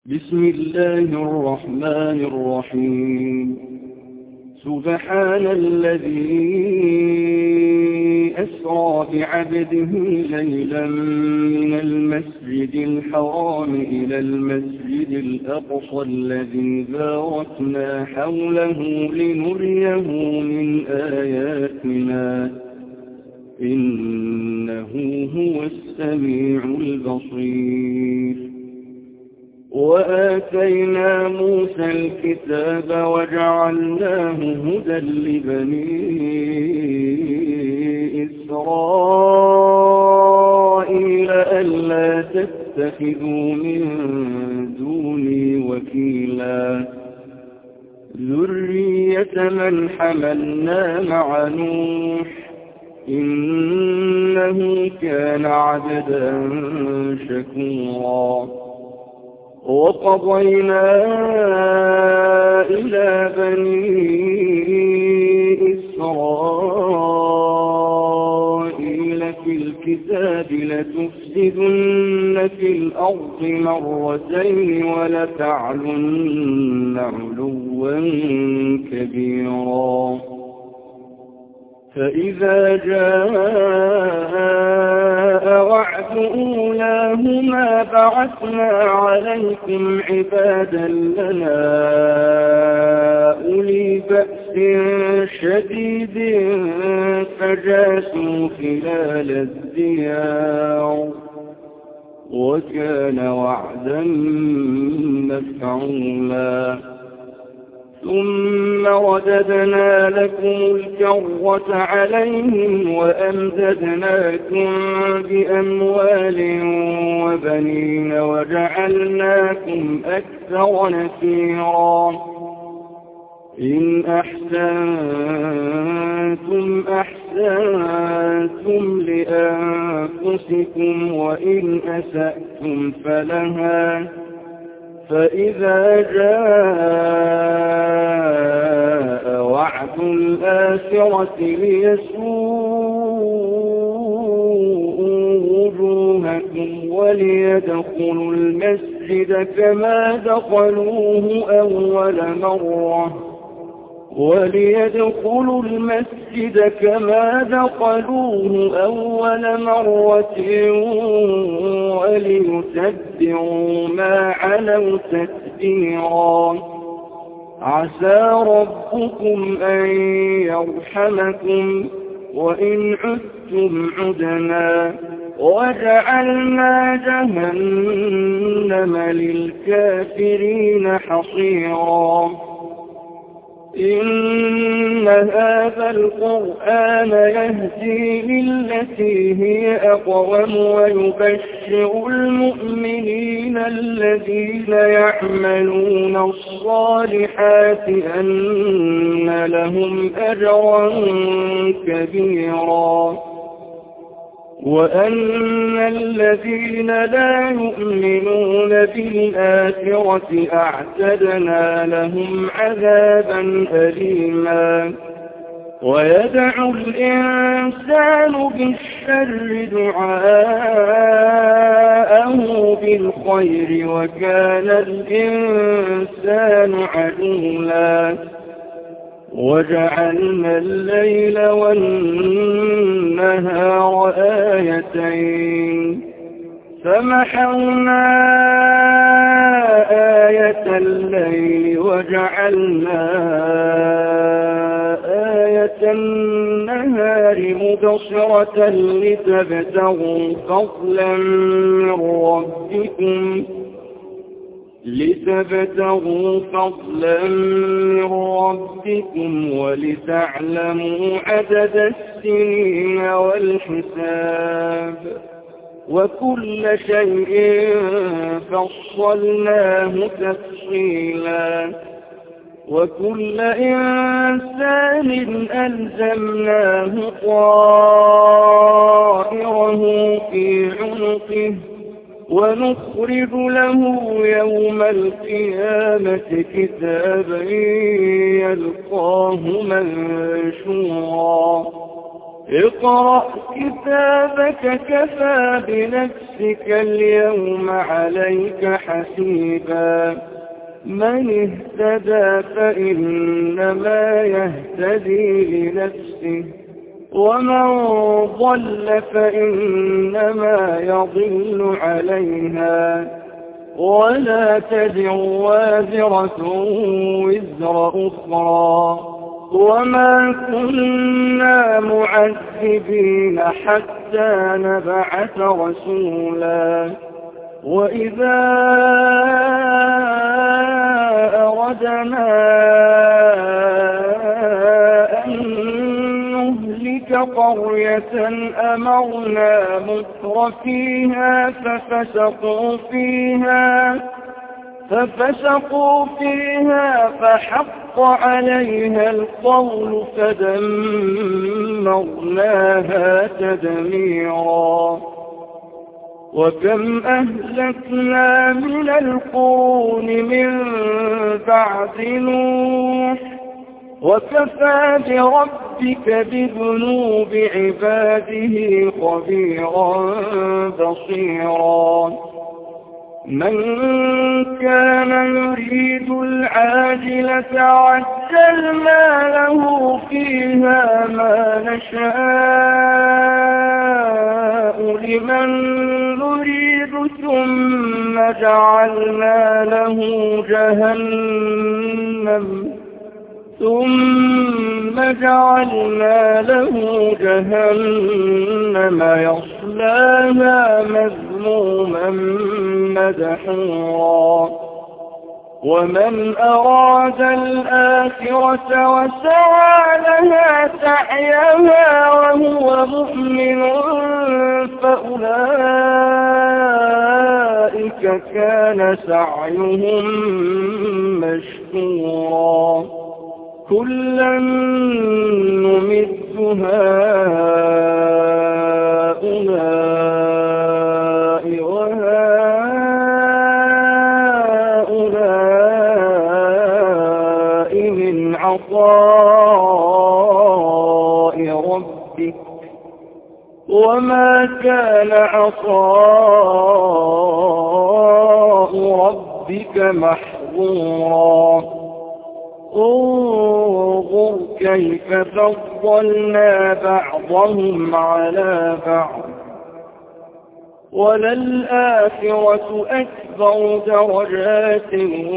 بسم الله الرحمن الرحيم. سبحان الذي أسرى بعبده ليلا من المسجد الحرام إلى المسجد الأقصى الذي باركنا حوله لنريه من آياتنا إنه هو السميع البصير. وآتينا موسى الكتاب وجعلناه هدى لبني إسرائيل ألا تتخذوا من دوني وكيلا ذرية من حملنا مع نوح إنه كان عبدا شكورا. وقضينا إلى بني إسرائيل في الكتاب لتفسدن في الأرض مرتين ولتعلن علوا كبيرا. فإذا جاء وعد أولاهما بعثنا عليكم عبادا لنا أولي بأس شديد فجاسوا خلال الديار وكان وعدا مفعولا. ثم رددنا لكم الكرة عليهم وأمددناكم بأموال وبنين وجعلناكم أكثر نفيرا. إن أحسنتم أحسنتم لأنفسكم وإن أسأتم فلها. فإذا جاء وعد الآخرة ليسوءوا وجوهكم وليدخلوا المسجد كما دخلوه أول مرة وليتبعوا ما علوا تتبيرا. عسى ربكم أن يرحمكم وإن عدتم عدنا وجعلنا جهنم للكافرين حصيرا. إن هذا القرآن يهدي للتي هي أقوم ويبشر المؤمنين الذين يعملون الصالحات أن لهم أجرا كبيرا وأن الذين لا يؤمنون بالآخرة أعتدنا لهم عذابا أليما. ويدعو الإنسان بالشر دعاءه بالخير وكان الإنسان عجولا. وجعلنا الليل والنهار آيتين فمحونا آية الليل وجعلنا آية النهار مبصرة لتبتغوا فضلا من ربكم ولتعلموا عدد السنين والحساب وكل شيء فصلناه تفصيلا. وكل إنسان ألزمناه طائره في عنقه ونخرج له يوم القيامة كتابا يلقاه منشورا اقرأ كتابك كفى بنفسك اليوم عليك حسيبا من اهتدى فإنما يهتدي لنفسه ومن ضل فإنما يضل عليها ولا تزر وازرة وزر أخرى وما كنا معذبين حتى نبعث رسولا وإذا أردنا أن نهلك قرية أمرنا متر فيها ففسقوا فيها فحق عليها القول فدمرناها تدميرا وكم أهلكنا من القرون من بعد نوح وكفى بربك بذنوب عباده خبيرا بصيرا من كان يريد العاجلة عجلنا له فيها ما نشاء لمن نريد ثم جعلنا له جهنم يصلاها مذموما مدحورا ومن أراد الآخرة وسعى لها سعيها وهو مؤمن فأولئك كان سعيهم مشكورا كلا نمد هؤلاء وهؤلاء من عطاء ربك وما كان عطاء ربك محظورا انظر كيف فضلنا بعضهم على بعض وللآخرة أكبر درجات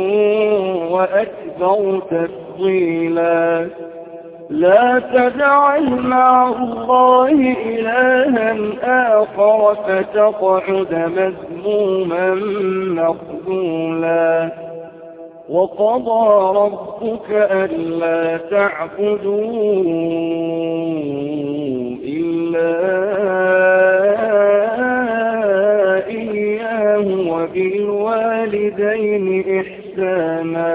وأكبر تفضيلا لا تجعل مع الله إلها آخر فتقعد مذموما مخذولا وقضى ربك ألا تعبدوا إلا إياه وبالوالدين إحسانا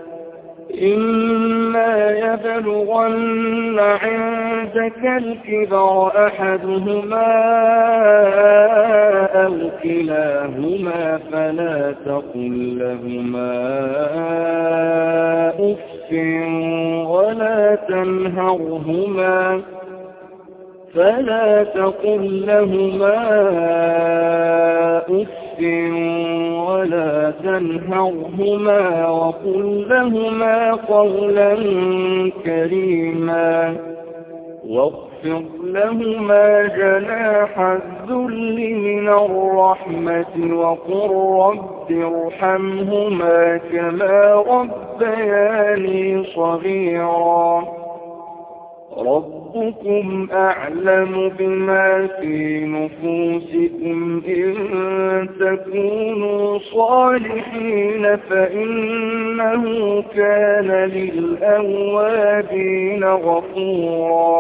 إما يبلغن عندك الكبر أحدهما أو كلاهما فلا تقل لهما أف ولا تنهرهما وقل لهما قولا كريما واخفض لهما جناح الذل من الرحمة وقل رب ارحمهما كما ربياني صغيرا ربكم أعلم بما في نفوسكم إن تكونوا صالحين فإنه كان للأوابين غفورا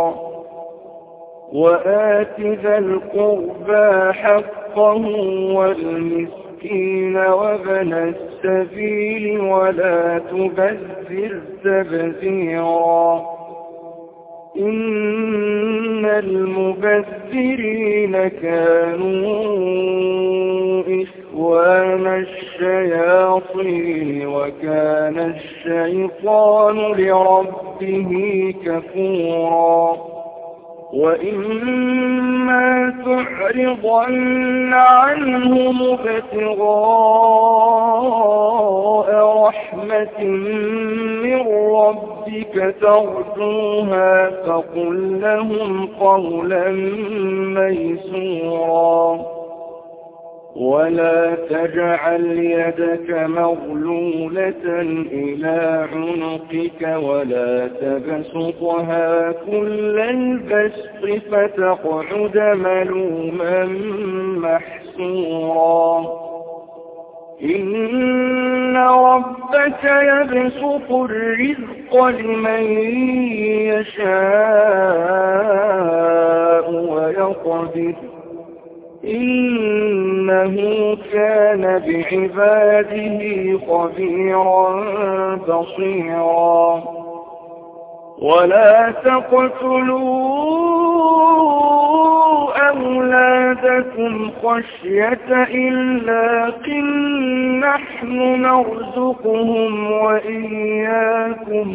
وآت ذا القربى حقه والمسكين وابن السبيل ولا تبذر تبذيرا إن المبذرين كانوا إخوان الشياطين وكان الشيطان لربه كفورا وإما تعرضن عنهم ابتغاء رحمة من ربك ترجوها فقل لهم قولا ميسورا ولا تجعل يدك مغلولة إلى عنقك ولا تبسطها كل البسط فتقعد ملوما محسورا إن ربك يبسط الرزق لمن يشاء ويقدر إنه كان بعباده خبيرا بصيرا ولا تقتلوا أولادكم خشية إملاق نحن نرزقهم وإياكم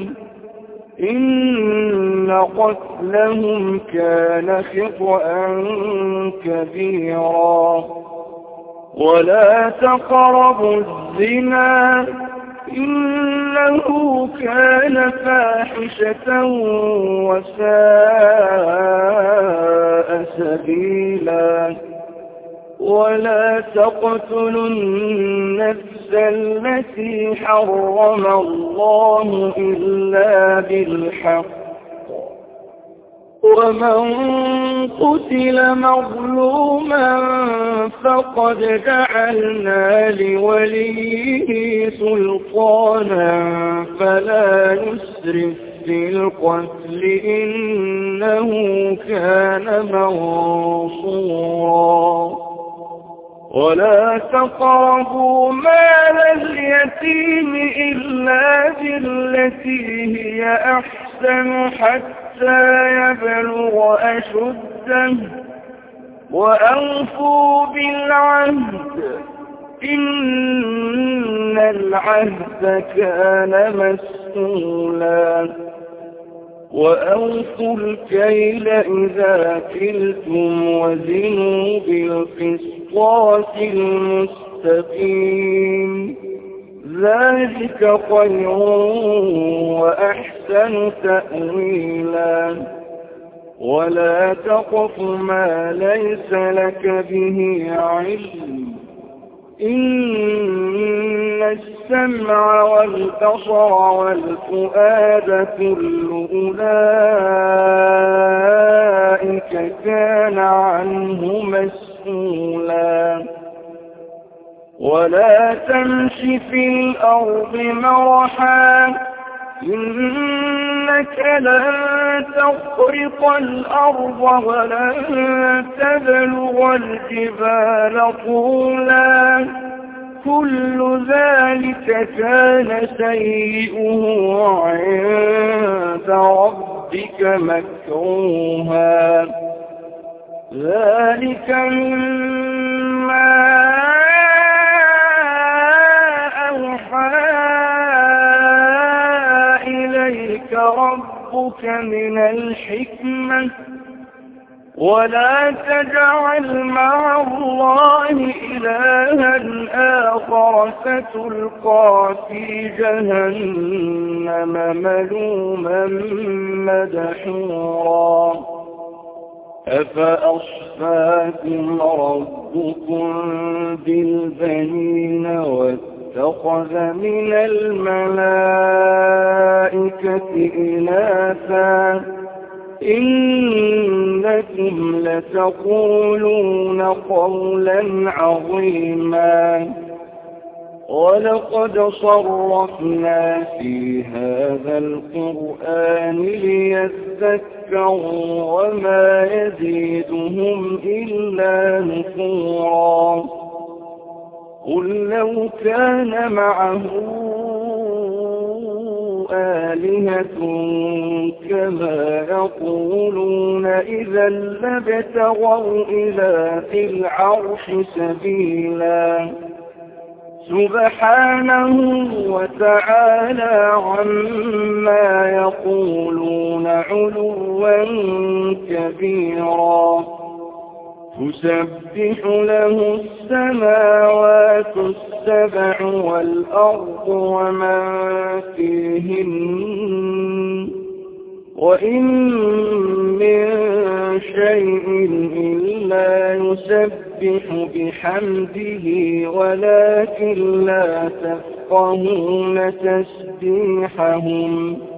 إن قتلهم كان خطأ كبيرا ولا تقربوا الزنا إنه كان فاحشة وساء سبيلا ولا تقتلوا النفس التي حرم الله إلا بالحق ومن قتل مظلوما فقد جعلنا لوليه سلطانا فلا يسرف في القتل إنه كان منصورا ولا تقربوا مال اليتيم إلا بالتي هي أحسن حتى يبلغ أشده وأوفوا بالعهد إن العهد كان مسؤولا وأوفوا الكيل إذا كلتم وزنوا بالقسطاس المستقيم ذلك خير وأحسن تأويلا ولا تقف ما ليس لك به علم إن السمع والبصر والفؤاد كل أولئك كان عنه مسؤولا ولا تمش في الأرض مرحا إنك لن تخرق الأرض ولن تبلغ الجبال طولا كل ذلك كان سيئه عند ربك مكروها ذلك مما ربك من الحكمة ولا تجعل مع الله إلها آخر فتلقى في جهنم ملوما مدحورا أفأصفاكم ربكم بالبنين واتخذ من الملائكة إناثا إنكم لتقولون قولا عظيما ولقد صرفنا في هذا القرآن ليذكروا وما يزيدهم إلا نفورا قل لو كان معه آلهة كما يقولون إذا لابتغوا إلى ذي العرش سبيلا سبحانه وتعالى عما يقولون علوا كبيرا تسبح له السماوات السبع والأرض ومن فيهن وإن من شيء إلا يسبح بحمده ولكن لا تفقهون تسبيحهم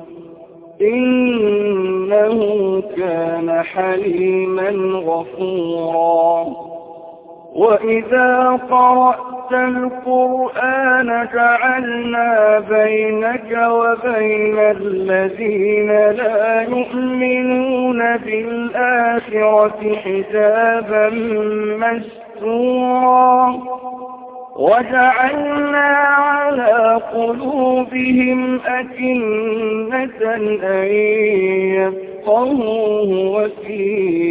إنه كان حليما غفورا وإذا قرأت القرآن جعلنا بينك وبين الذين لا يؤمنون بالآخرة حجابا مستورا وجعلنا على قلوبهم أكنة أن يفقهوه وفي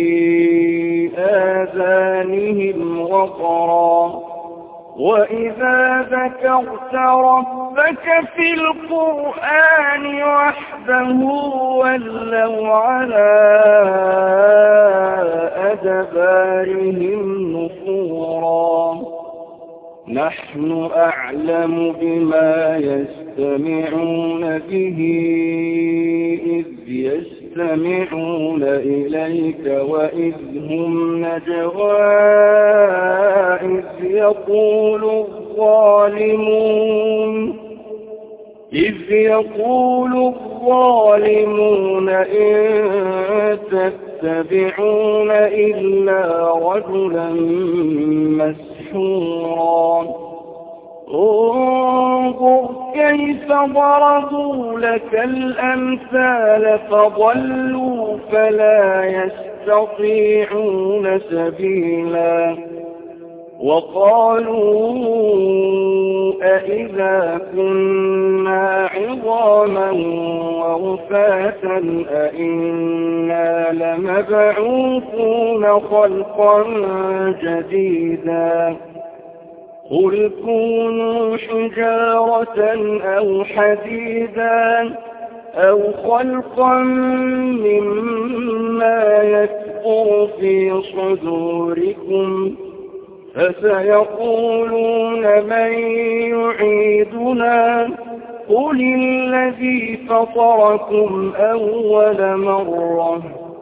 آذانهم وقرا وإذا ذكرت ربك في القرآن وحده ولوا على أدبارهم نفورا نحن أعلم بما يستمعون به إذ يستمعون إليك وإذ هم نجوى إذ يقول الظالمون إن تتبعون إلا رجلا مسحورا انظر كيف ضربوا لك الأمثال فضلوا فلا يستطيعون سبيلا وقالوا أئذا كنا عظاما ورفاتا أئنا لمبعوثون خلقا جديدا قل كونوا حجارة أو حديدا أو خلقا مما يكبر في صدوركم فسيقولون من يعيدنا قل الذي فطركم أول مرة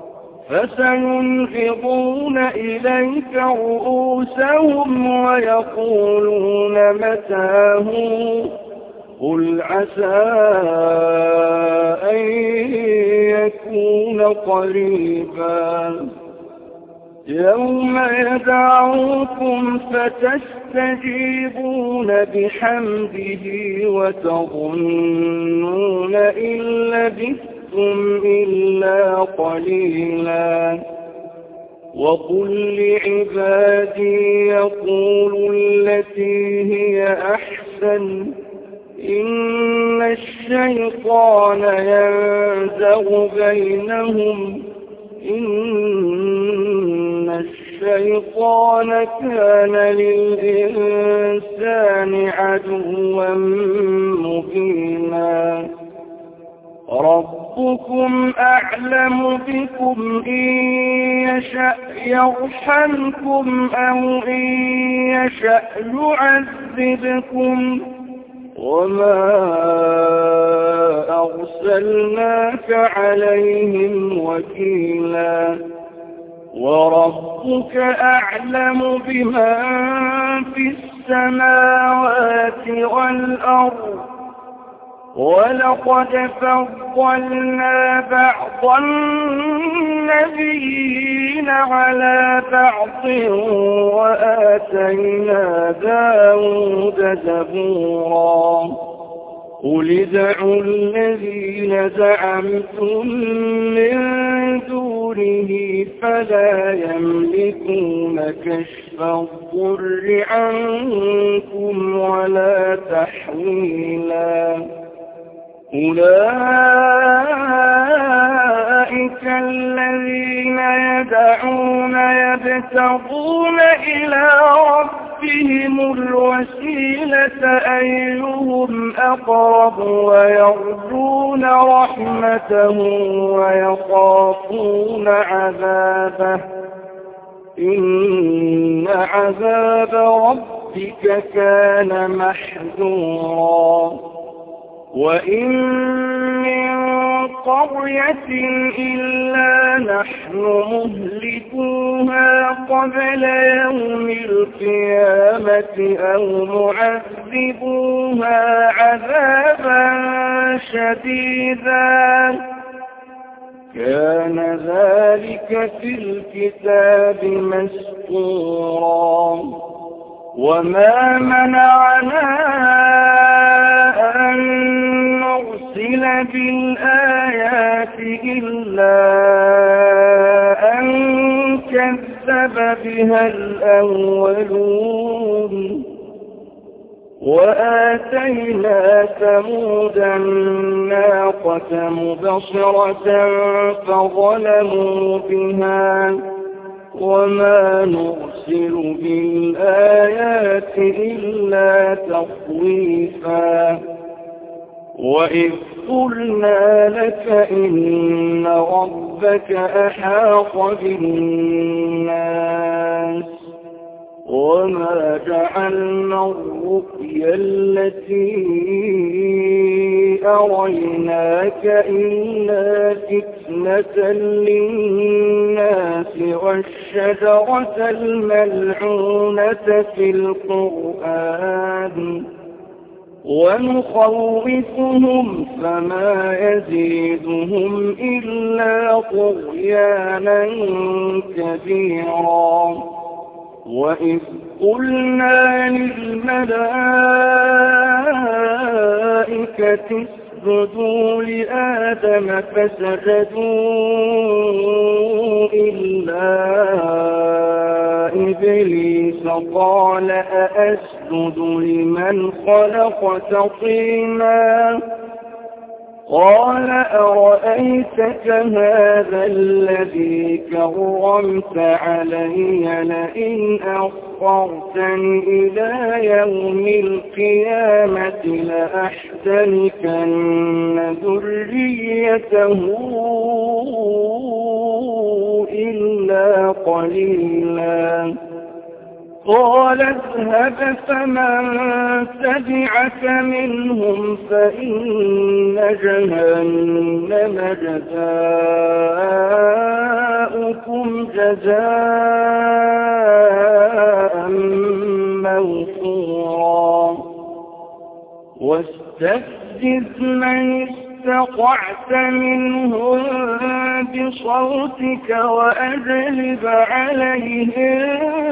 فسينفضون إليك رؤوسهم ويقولون متاه قل عسى أن يكون قريبا يوم يدعوكم فتستجيبون بحمده وتظنون إن لبثتم إلا قليلا وقل لعبادي يقولوا التي هي أحسن إن الشيطان ينزغ بينهم إن الشيطان كان للإنسان عدوا مبينا ربكم أعلم بكم إن يشأ يرحمكم أو إن يشأ يعذبكم وما أرسلناك عليهم وكيلا وربك أعلم بمن في السماوات والأرض ولقد فضلنا بعض النبيين على بعض وآتينا داود زبورا قل ادعوا الذين زعمتم من دونه فلا يملكون كشف الضر عنكم ولا تحويلا أولئك الذين يدعون يبتغون إلى ربهم الوسيلة أيهم أقرب ويرجون رحمته ويخافون عذابه إن عذاب ربك كان محذورا وإن من قرية إلا نحن مهلكوها قبل يوم القيامة أو معذبوها عذابا شديدا كان ذلك في الكتاب مسطورا وما منعنا أن نرسل بالآيات إلا أن كذب بها الأولون وآتينا ثمود الناقة مبصرة فظلموا بها وما نرسل بالآيات إلا تخويفا وإذ قلنا لك إن ربك أحاط بالناس وما جعلنا الرؤيا التي أريناك إلا فتنة للناس والشجرة الملعونة في القرآن ونخوفهم فما يزيدهم إلا طغيانا كبيرا وإذ قلنا للملائكة اسجدوا لآدم فسجدوا إلا إبليس قال أأسجد لمن خلقت طينا قال أرأيتك هذا الذي كرمت علي لئن أخرتني إلى يوم القيامة لأحتنكن ذريته إلا قليلا قال اذهب فمن تبعك منهم فإن جهنم جزاؤكم جزاء موفورا واستفزز من استطعت منهم بصوتك وأجلب عليهم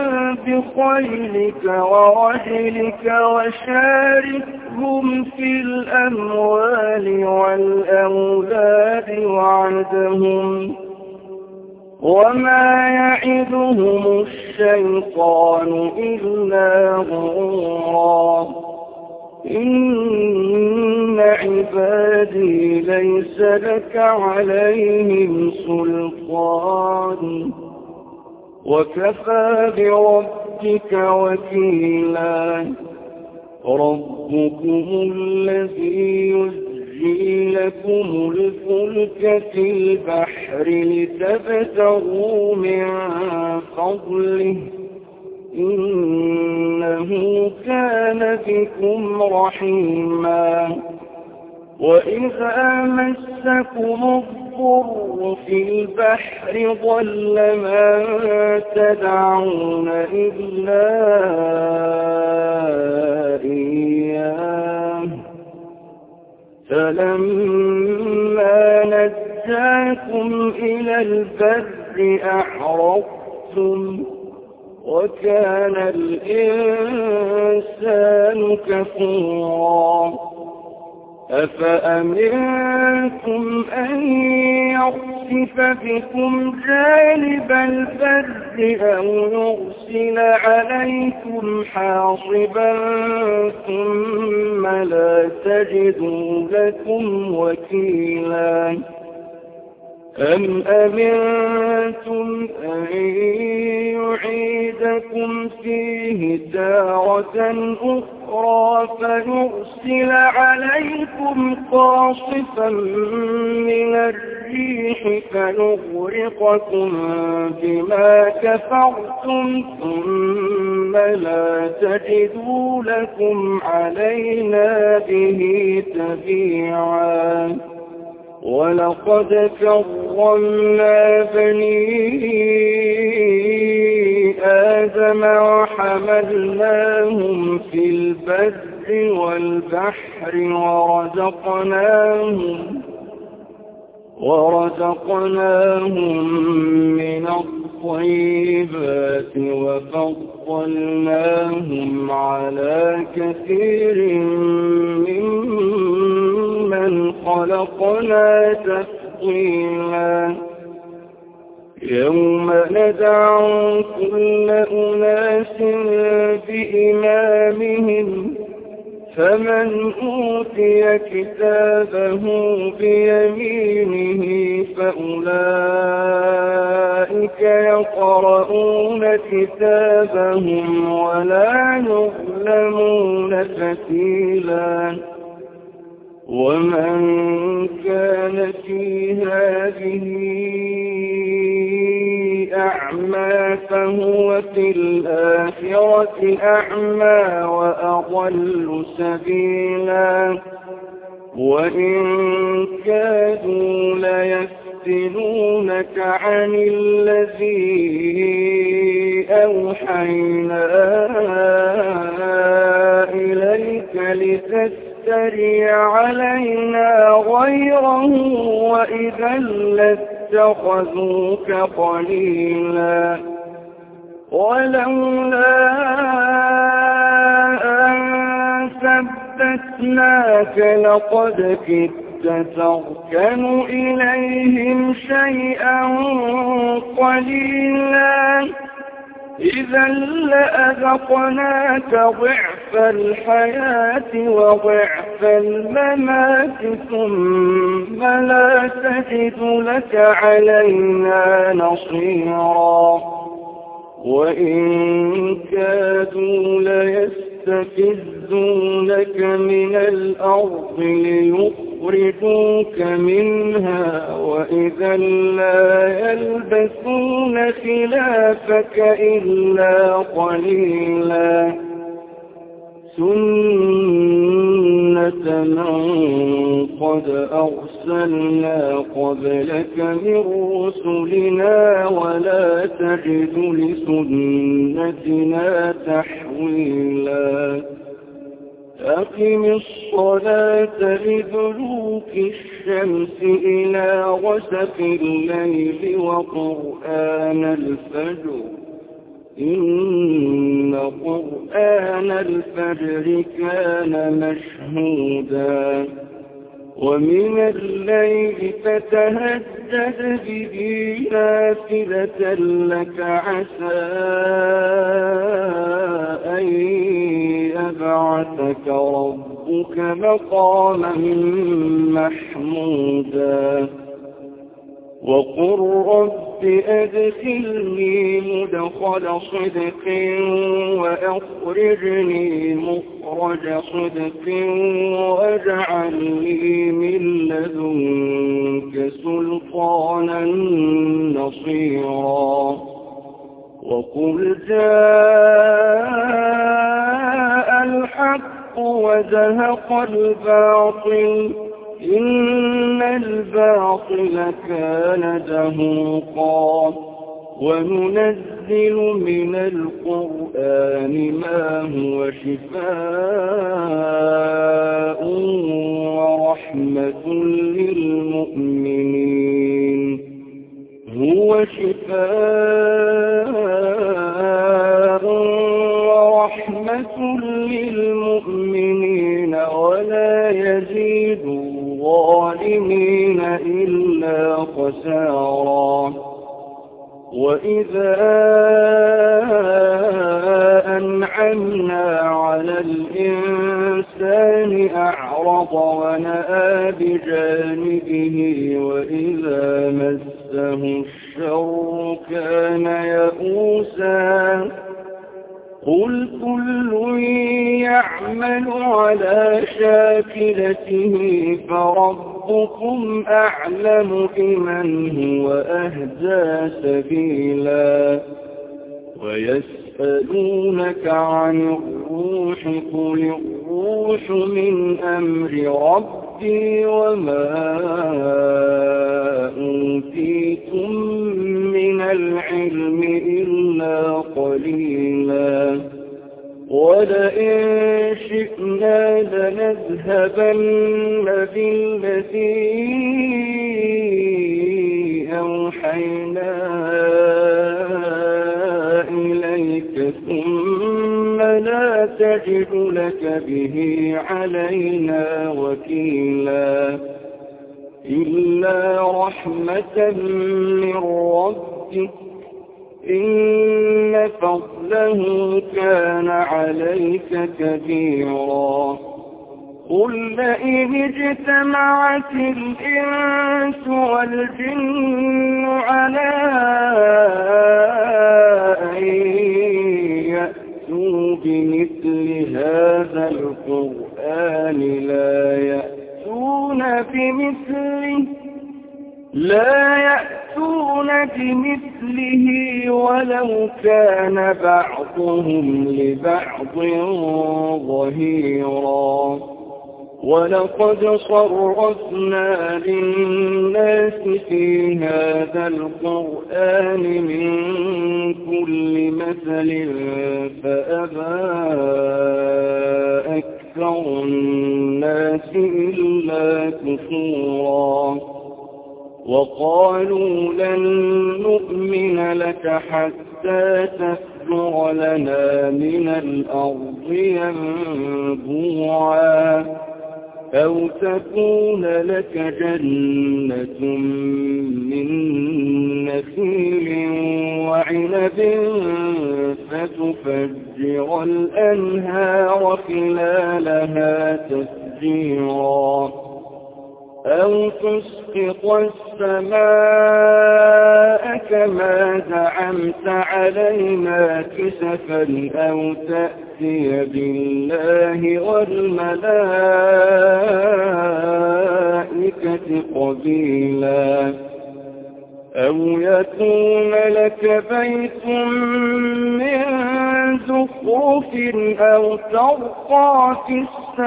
بخيلك ورجلك وشاركهم في الأموال والأولاد وعدهم وما يعدهم الشيطان إلا غرورا إن عبادي ليس لك عليهم سلطان وكفى بربك وكيلا ربكم الذي يزجي لكم الفلك في البحر لتبتغوا من فضله إنه كان بكم رحيما وإذا مسكم الضر في البحر ضل من تدعون إلا إياه فلما نجاكم إلى البر أعرضتم وكان الإنسان كفورا أفأمنتم أن يخسف بكم جانب البر أو يرسل عليكم حاصبا ثم لا تجدوا لكم وكيلا أم أمنتم أن يعيدكم فيه تارة أخرى فيرسل عليكم قاصفا من الريح فنغرقكم بما كفرتم ثم لا تجدوا لكم علينا به تبيعا ولقد كرمنا بني آدم وحملناهم في البر والبحر ورزقناهم من الطيبات وفضلناهم على كثير ممن خلقنا تفضيلا يوم ندعو كل أناس بإمامهم فمن أوتي كتابه بيمينه فأولئك يقرؤون كتابهم ولا يظلمون فتيلا ومن كان في هذه أعمى فهو في الآخرة أعمى وأضل سبيلا وإن كادوا ليفتنونك عن الذي أوحينا إليك لتفتري علينا غيره وإذا لاتخذوك قليلا ولولا أن ثبتناك لقد كدت تركن إليهم شيئا قليلا إذا لأذقناك ضعف الحياة وضعف الممات ثم لا تجد لك علينا نصيرا وإن كادوا ليستفزونك من الأرض ليخرجوك منها وإذا لا يلبثون خلافك إلا قليلا سنة من قد أرسلنا قبلك من رسلنا ولا تجد لسنتنا تحويلا أقم الصلاة لدلوك الشمس إلى غسق الليل وقرآن الفجر إن قرآن الفجر كان مشهودا ومن الليل فتهجد به نافلة لك عسى أن يبعثك ربك مقاما محمودا وقل رب أدخلني مدخل صدق وأخرجني مخرج صدق واجعل لي من لدنك سلطانا نصيرا وقل جاء الحق وزهق الباطل إن الباطل كان زهوقا وننزل من القرآن ما هو شفاء ورحمة للمؤمنين هو شفاء ورحمة للمؤمنين ولا يزيد الظالمين إلا خسارا وإذا أنعمنا على الإنسان أعرض ونأى بجانبه وإذا مسه الشر كان يئوسا قل كل يعمل على شاكلته فربكم أعلم بمن هو أهدى سبيلا ويسألونك عن الروح قل الروح من أمر ربي وما أوتيتم من العلم إلا قليلا ولئن شئنا لنذهبن بالذي أوحينا إليك ثم لا تجد لك به علينا وكيلا إلا رحمة من ربك إن فضله كان عليك كبيرا قل لئن اجتمعت الإنس والجن على أن يأتوا بمثل هذا القرآن لا يأتون بمثله ولو كان بعضهم لبعض ظهيرا ولقد صرفنا للناس في هذا القرآن من كل مثل فأبى أكثر الناس إلا كفورا وقالوا لن نؤمن لك حتى تفجر لنا من الأرض ينبوعا أو تكون لك جنة من نخيل وعنب فتفجر الأنهار خلالها تفجيرا أو تسقط السماء كما زعمت علينا كسفا أو تأتي بالله والملائكة قبيلا أو يكون لك بيت من زخرف أو ترقى في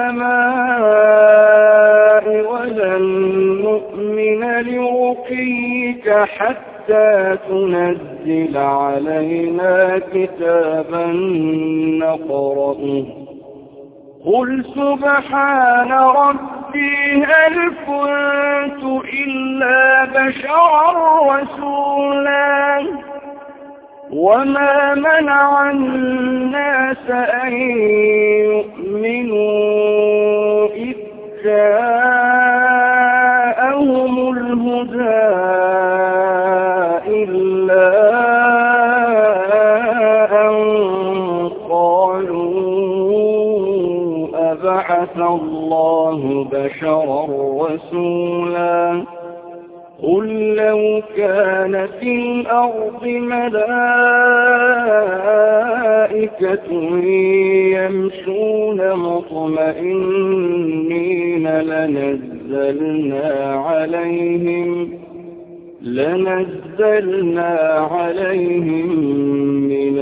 السماء ولن نؤمن لرقيك حتى تنزل علينا كتابا نقرأه قل سبحان ربي هل كنت إلا بشرا رسولا وما منع الناس أن يؤمنوا إذ جاءهم الهدى إلا أن قالوا أبعث الله بشرا رسولا قل لو كان في الأرض ملائكة يمشون مطمئنين لنزلنا عليهم من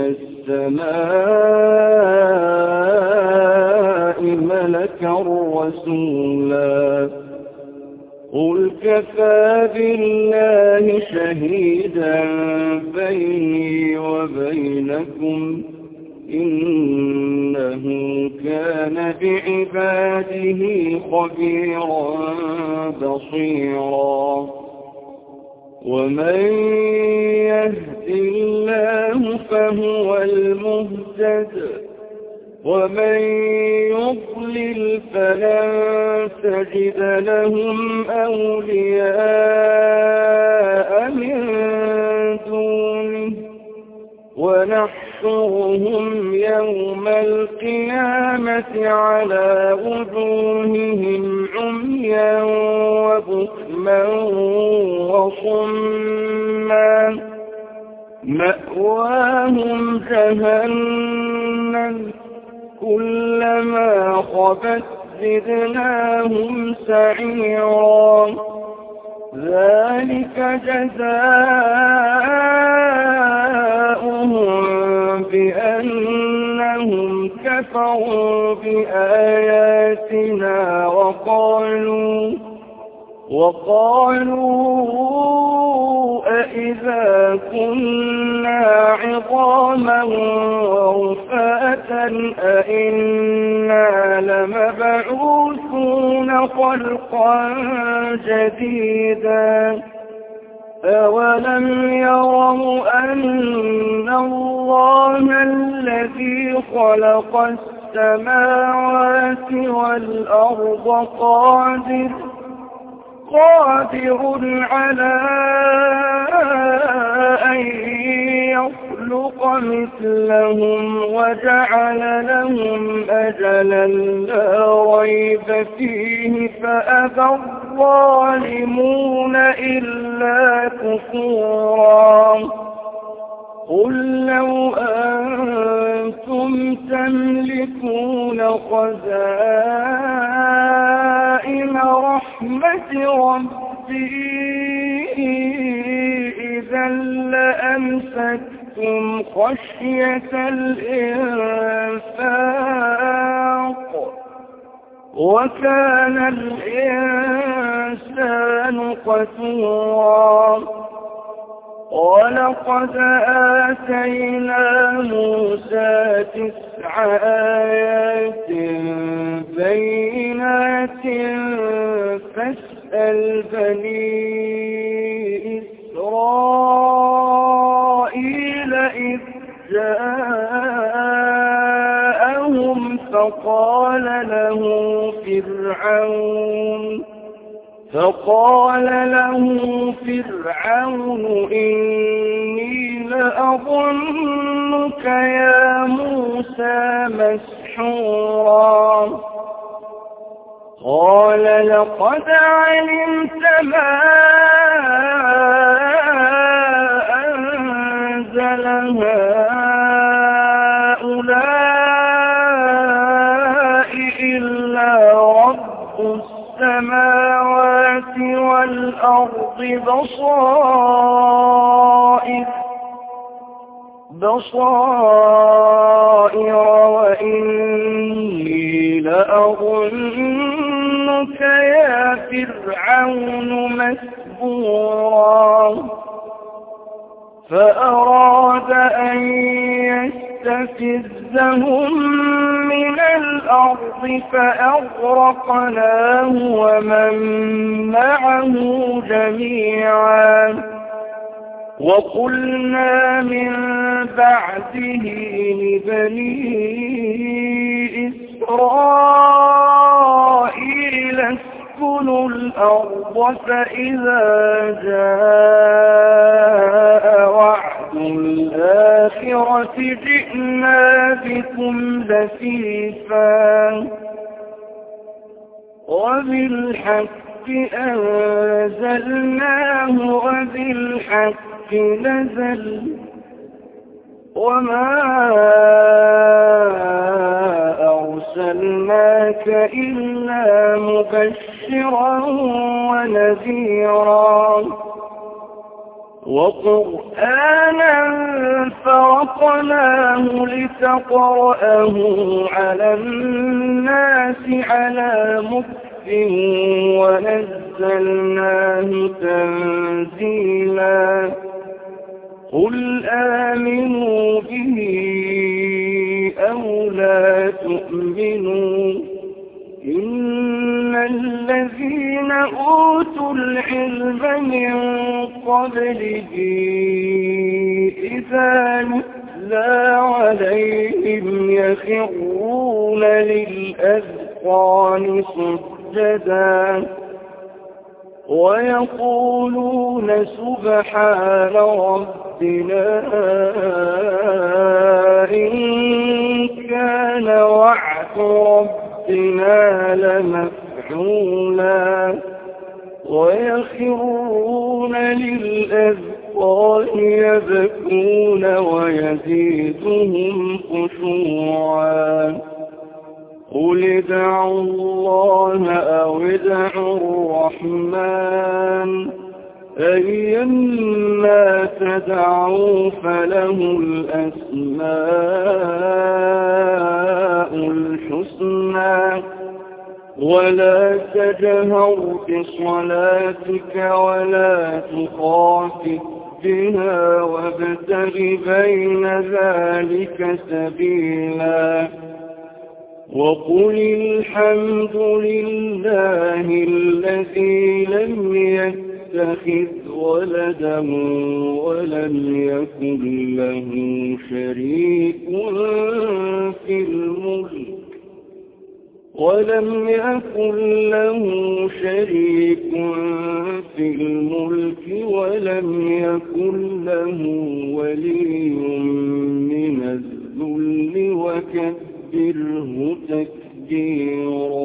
السماء ملكا رسولا قل كفى بالله شهيدا بيني وبينكم إنه كان بعباده خبيرا بصيرا ومن يهد الله فهو المهتد ومن يضلل فلن تجد لهم أولياء من دونه ونحشرهم يوم القيامة على وجوههم عميا وبكما وصما مأواهم جهنم كلما خبت زدناهم سعيرا ذلك جزاؤهم بأنهم كفروا بآياتنا وقالوا أإذا كنا عظاما ورفاتا أإنا لمبعوثون خلقا جديدا أولم يروا أن الله الذي خلق السماوات والأرض قادر على أن يخلق مثلهم وجعل لهم أجلا لا ريب فيه فأبى الظالمون إلا كفورا قل لو أنتم تملكون خزائن رحمة ربي إذا لأمسكتم خشية الإنفاق وكان الإنسان قتورا ولقد آتينا موسى 9 آيات بينات فاسأل بني إسرائيل إذ جاءهم فقال له فرعون إني لأظنك يا موسى مسحورا قال لقد علمت ما أنزل هؤلاء إلا رب السماوات والأرض بصائر وإني لأظنك يا فرعون مسبورا فأراد أن يستفزهم من الأرض فأغرقناه ومن معه جميعا وقلنا من بعده لبني إسرائيل اسكنوا الأرض فإذا جاء وعد الآخرة جئنا بكم لفيفا وبالحق أنزلناه وبالحق نزل وما أرسلناك إلا مبشرا ونذيرا وقرآنا فرقناه لتقرأه على الناس على مكث ونزلناه تنزيلا قل آمنوا به أو لا تؤمنوا إن الذين أوتوا العلم من قبله إذا يتلى عليهم يخرون للأذقان سجدا ويقولون سبحان ربنا إن كان وعد ربنا لمفعولا ويخرون للأذقان يبكون ويزيدهم خشوعا قل ادعوا الله أو ادعوا الرحمن أيما تدعوا فله الأسماء الحسنى ولا تجهر بصلاتك ولا تخافت بها وابتغ بين ذلك سبيلا وقل الحمد لله الذي لم يتخذ ولدا ولم يكن له شريك في الملك ولم يكن له ولي من الذل وكبره تكبيرا